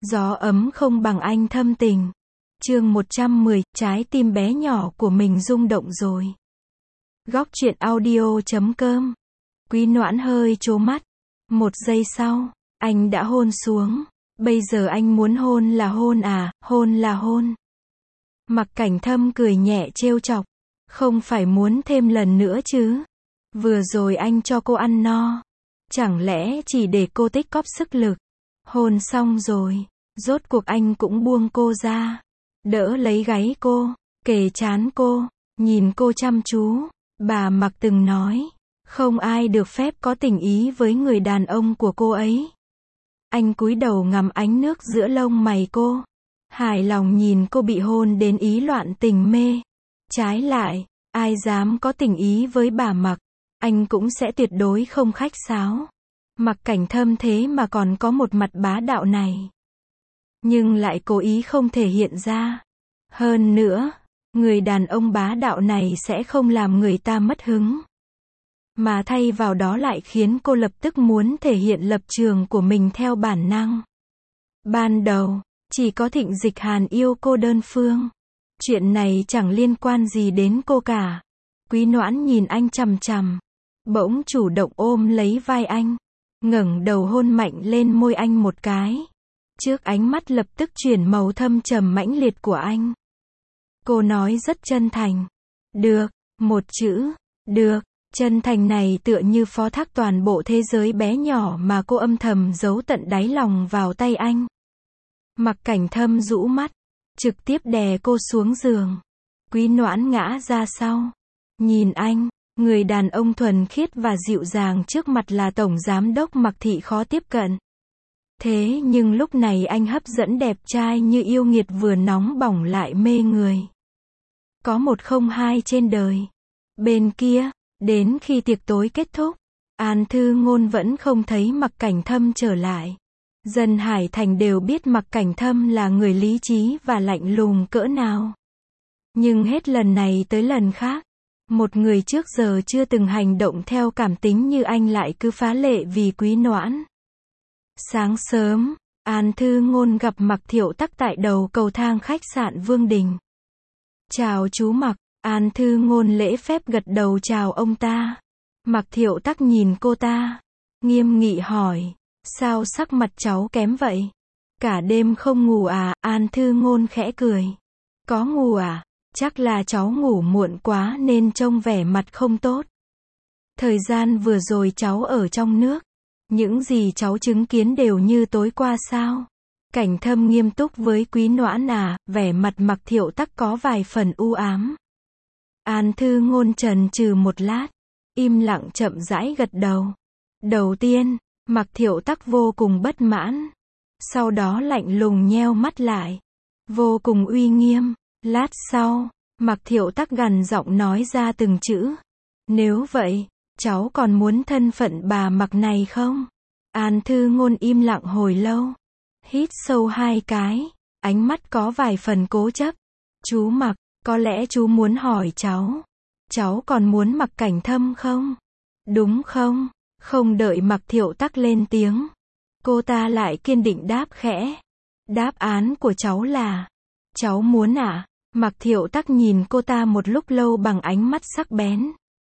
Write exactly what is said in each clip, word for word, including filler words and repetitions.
Gió ấm không bằng anh thâm tình. Chương một trăm mười, trái tim bé nhỏ của mình rung động rồi. Góc truyện audio chấm com. Quý Noãn hơi trố mắt. Một giây sau, anh đã hôn xuống. Bây giờ anh muốn hôn là hôn à, hôn là hôn. Mặc Cảnh Thâm cười nhẹ trêu chọc. Không phải muốn thêm lần nữa chứ. Vừa rồi anh cho cô ăn no. Chẳng lẽ chỉ để cô tích cóp sức lực. Hôn xong rồi, rốt cuộc anh cũng buông cô ra. Đỡ lấy gáy cô, kề trán cô, nhìn cô chăm chú. Bà Mặc từng nói, không ai được phép có tình ý với người đàn ông của cô ấy. Anh cúi đầu ngắm ánh nước giữa lông mày cô. Hài lòng nhìn cô bị hôn đến ý loạn tình mê. Trái lại, ai dám có tình ý với bà Mặc, anh cũng sẽ tuyệt đối không khách sáo. Mặc Cảnh Thâm thế mà còn có một mặt bá đạo này. Nhưng lại cố ý không thể hiện ra. Hơn nữa, người đàn ông bá đạo này sẽ không làm người ta mất hứng. Mà thay vào đó lại khiến cô lập tức muốn thể hiện lập trường của mình theo bản năng. Ban đầu, chỉ có Thịnh Dịch Hàn yêu cô đơn phương. Chuyện này chẳng liên quan gì đến cô cả. Quý Noãn nhìn anh chằm chằm. Bỗng chủ động ôm lấy vai anh. Ngẩng đầu hôn mạnh lên môi anh một cái. Trước ánh mắt lập tức chuyển màu thâm trầm mãnh liệt của anh. Cô nói rất chân thành. Được, một chữ, được. Chân thành này tựa như phó thác toàn bộ thế giới bé nhỏ mà cô âm thầm giấu tận đáy lòng vào tay anh. Mặc Cảnh Thâm rũ mắt, trực tiếp đè cô xuống giường. Quý Noãn ngã ra sau. Nhìn anh, người đàn ông thuần khiết và dịu dàng trước mặt là tổng giám đốc Mặc Thị khó tiếp cận. Thế nhưng lúc này anh hấp dẫn đẹp trai như yêu nghiệt vừa nóng bỏng lại mê người. Có một không hai trên đời. Bên kia, đến khi tiệc tối kết thúc, An Thư Ngôn vẫn không thấy Mặc Cảnh Thâm trở lại. Dân Hải Thành đều biết Mặc Cảnh Thâm là người lý trí và lạnh lùng cỡ nào. Nhưng hết lần này tới lần khác, một người trước giờ chưa từng hành động theo cảm tính như anh lại cứ phá lệ vì Quý Noãn. Sáng sớm, An Thư Ngôn gặp Mặc Thiệu Tắc tại đầu cầu thang khách sạn Vương Đình. Chào chú Mặc. An Thư Ngôn lễ phép gật đầu chào ông ta. Mặc Thiệu Tắc nhìn cô ta, nghiêm nghị hỏi, sao sắc mặt cháu kém vậy? Cả đêm không ngủ à? An Thư Ngôn khẽ cười. Có ngủ à? Chắc là cháu ngủ muộn quá nên trông vẻ mặt không tốt. Thời gian vừa rồi cháu ở trong nước. Những gì cháu chứng kiến đều như tối qua sao? Cảnh Thâm nghiêm túc với Quý Noãn à, vẻ mặt Mặc Thiệu Tắc có vài phần u ám. An Thư Ngôn chần chừ một lát, im lặng chậm rãi gật đầu. Đầu tiên, Mặc Thiệu Tắc vô cùng bất mãn. Sau đó lạnh lùng nheo mắt lại. Vô cùng uy nghiêm. Lát sau, Mặc Thiệu Tắc gằn giọng nói ra từng chữ. Nếu vậy, cháu còn muốn thân phận bà Mặc này không? An Thư Ngôn im lặng hồi lâu. Hít sâu hai cái, ánh mắt có vài phần cố chấp. Chú Mặc, có lẽ chú muốn hỏi cháu. Cháu còn muốn Mặc Cảnh Thâm không? Đúng không? Không đợi Mặc Thiệu Tắc lên tiếng. Cô ta lại kiên định đáp khẽ. Đáp án của cháu là, cháu muốn à? Mặc Thiệu Tắc nhìn cô ta một lúc lâu bằng ánh mắt sắc bén.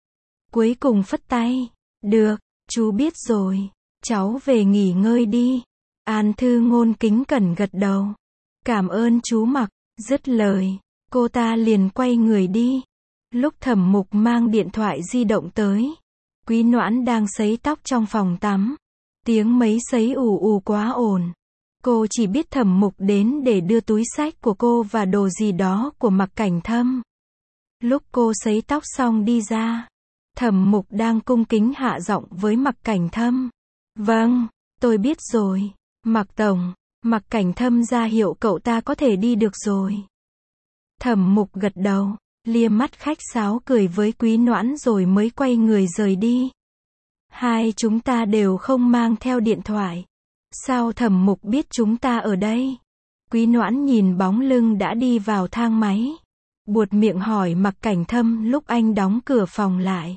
Cuối cùng phất tay. Được, chú biết rồi. Cháu về nghỉ ngơi đi. An Thư Ngôn kính cẩn gật đầu. Cảm ơn chú Mặc. Dứt lời, cô ta liền quay người đi. Lúc Thẩm Mục mang điện thoại di động tới, Quý Noãn đang sấy tóc trong phòng tắm. Tiếng máy sấy ù ù quá ồn. Cô chỉ biết Thẩm Mục đến để đưa túi xách của cô và đồ gì đó của Mặc Cảnh Thâm. Lúc cô sấy tóc xong đi ra, Thẩm Mục đang cung kính hạ giọng với Mặc Cảnh Thâm. Vâng, tôi biết rồi. Mặc tổng. Mặc Cảnh Thâm ra hiệu cậu ta có thể đi được rồi. Thẩm Mục gật đầu, lia mắt khách sáo cười với Quý Noãn rồi mới quay người rời đi. Hai chúng ta đều không mang theo điện thoại. Sao Thẩm Mục biết chúng ta ở đây? Quý Noãn nhìn bóng lưng đã đi vào thang máy. Buột miệng hỏi Mặc Cảnh Thâm lúc anh đóng cửa phòng lại.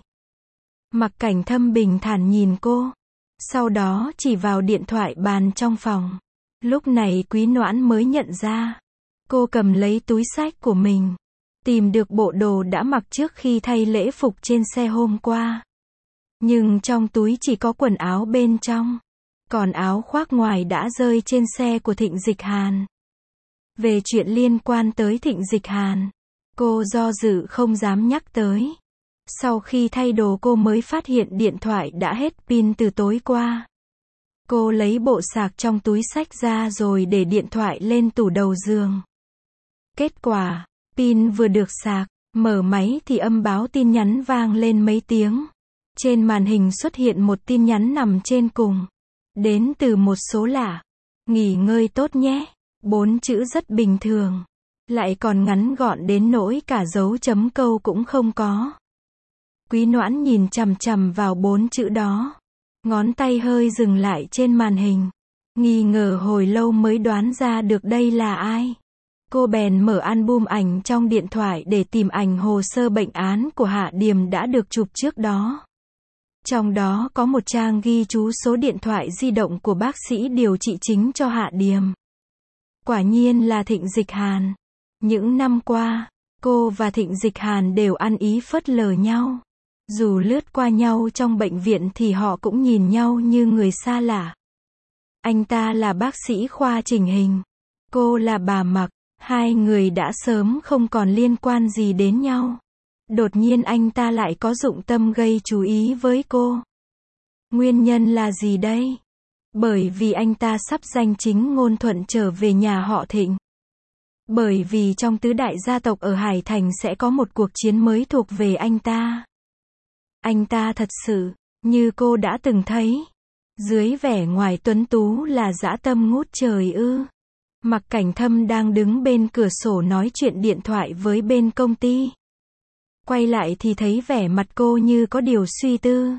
Mặc Cảnh Thâm bình thản nhìn cô. Sau đó chỉ vào điện thoại bàn trong phòng. Lúc này Quý Noãn mới nhận ra. Cô cầm lấy túi xách của mình. Tìm được bộ đồ đã mặc trước khi thay lễ phục trên xe hôm qua. Nhưng trong túi chỉ có quần áo bên trong. Còn áo khoác ngoài đã rơi trên xe của Thịnh Dịch Hàn. Về chuyện liên quan tới Thịnh Dịch Hàn, cô do dự không dám nhắc tới. Sau khi thay đồ cô mới phát hiện điện thoại đã hết pin từ tối qua. Cô lấy bộ sạc trong túi xách ra rồi để điện thoại lên tủ đầu giường. Kết quả, pin vừa được sạc, mở máy thì âm báo tin nhắn vang lên mấy tiếng. Trên màn hình xuất hiện một tin nhắn nằm trên cùng. Đến từ một số lạ. Nghỉ ngơi tốt nhé. Bốn chữ rất bình thường. Lại còn ngắn gọn đến nỗi cả dấu chấm câu cũng không có. Quý Noãn nhìn chằm chằm vào bốn chữ đó. Ngón tay hơi dừng lại trên màn hình. Nghi ngờ hồi lâu mới đoán ra được đây là ai. Cô bèn mở album ảnh trong điện thoại để tìm ảnh hồ sơ bệnh án của Hạ Điềm đã được chụp trước đó. Trong đó có một trang ghi chú số điện thoại di động của bác sĩ điều trị chính cho Hạ Điềm. Quả nhiên là Thịnh Dịch Hàn. Những năm qua, cô và Thịnh Dịch Hàn đều ăn ý phớt lờ nhau. Dù lướt qua nhau trong bệnh viện thì họ cũng nhìn nhau như người xa lạ. Anh ta là bác sĩ khoa chỉnh hình. Cô là bà Mặc. Hai người đã sớm không còn liên quan gì đến nhau. Đột nhiên anh ta lại có dụng tâm gây chú ý với cô. Nguyên nhân là gì đây? Bởi vì anh ta sắp danh chính ngôn thuận trở về nhà họ Thịnh. Bởi vì trong tứ đại gia tộc ở Hải Thành sẽ có một cuộc chiến mới thuộc về anh ta. Anh ta thật sự, như cô đã từng thấy, dưới vẻ ngoài tuấn tú là dã tâm ngút trời ư. Mặc Cảnh Thâm đang đứng bên cửa sổ nói chuyện điện thoại với bên công ty. Quay lại thì thấy vẻ mặt cô như có điều suy tư.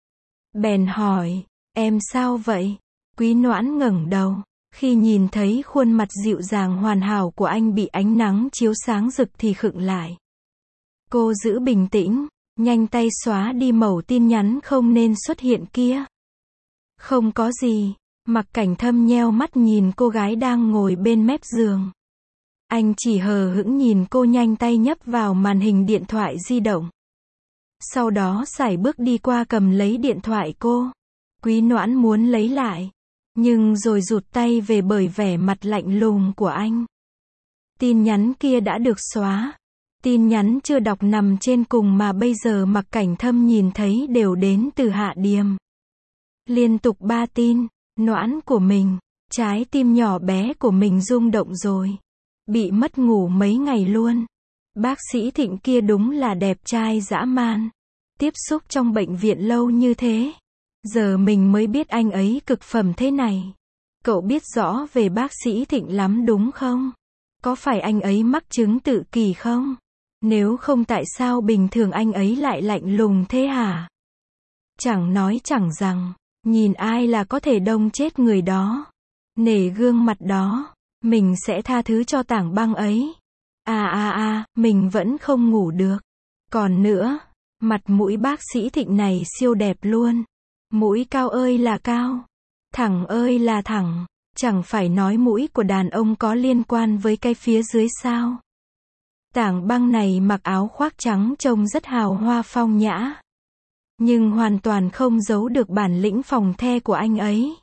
Bèn hỏi, em sao vậy? Quý Noãn ngẩng đầu, khi nhìn thấy khuôn mặt dịu dàng hoàn hảo của anh bị ánh nắng chiếu sáng rực thì khựng lại. Cô giữ bình tĩnh, nhanh tay xóa đi mẩu tin nhắn không nên xuất hiện kia. Không có gì. Mặc Cảnh Thâm nheo mắt nhìn cô gái đang ngồi bên mép giường. Anh chỉ hờ hững nhìn cô nhanh tay nhấp vào màn hình điện thoại di động. Sau đó sải bước đi qua cầm lấy điện thoại cô. Quý Noãn muốn lấy lại, nhưng rồi rụt tay về bởi vẻ mặt lạnh lùng của anh. Tin nhắn kia đã được xóa. Tin nhắn chưa đọc nằm trên cùng mà bây giờ Mặc Cảnh Thâm nhìn thấy đều đến từ Hạ Điềm. Liên tục ba tin. Noãn của mình, trái tim nhỏ bé của mình rung động rồi. Bị mất ngủ mấy ngày luôn. Bác sĩ Thịnh kia đúng là đẹp trai dã man. Tiếp xúc trong bệnh viện lâu như thế. Giờ mình mới biết anh ấy cực phẩm thế này. Cậu biết rõ về bác sĩ Thịnh lắm đúng không? Có phải anh ấy mắc chứng tự kỷ không? Nếu không tại sao bình thường anh ấy lại lạnh lùng thế hả? Chẳng nói chẳng rằng. Nhìn ai là có thể đông chết người đó. Nể gương mặt đó, mình sẽ tha thứ cho tảng băng ấy. À à à, mình vẫn không ngủ được. Còn nữa, mặt mũi bác sĩ Thịnh này siêu đẹp luôn. Mũi cao ơi là cao. Thẳng ơi là thẳng. Chẳng phải nói mũi của đàn ông có liên quan với cái phía dưới sao. Tảng băng này mặc áo khoác trắng trông rất hào hoa phong nhã. Nhưng hoàn toàn không giấu được bản lĩnh phòng the của anh ấy.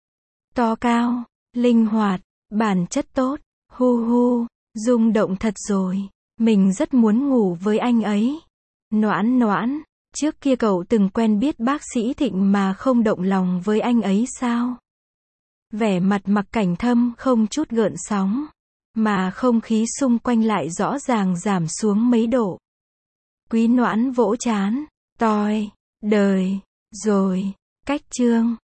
To cao, linh hoạt, bản chất tốt, hu hu, rung động thật rồi. Mình rất muốn ngủ với anh ấy. Noãn Noãn, trước kia cậu từng quen biết bác sĩ Thịnh mà không động lòng với anh ấy sao? Vẻ mặt Mặc Cảnh Thâm không chút gợn sóng, mà không khí xung quanh lại rõ ràng giảm xuống mấy độ. Quý Noãn vỗ trán, toi, đời, rồi, cách chương.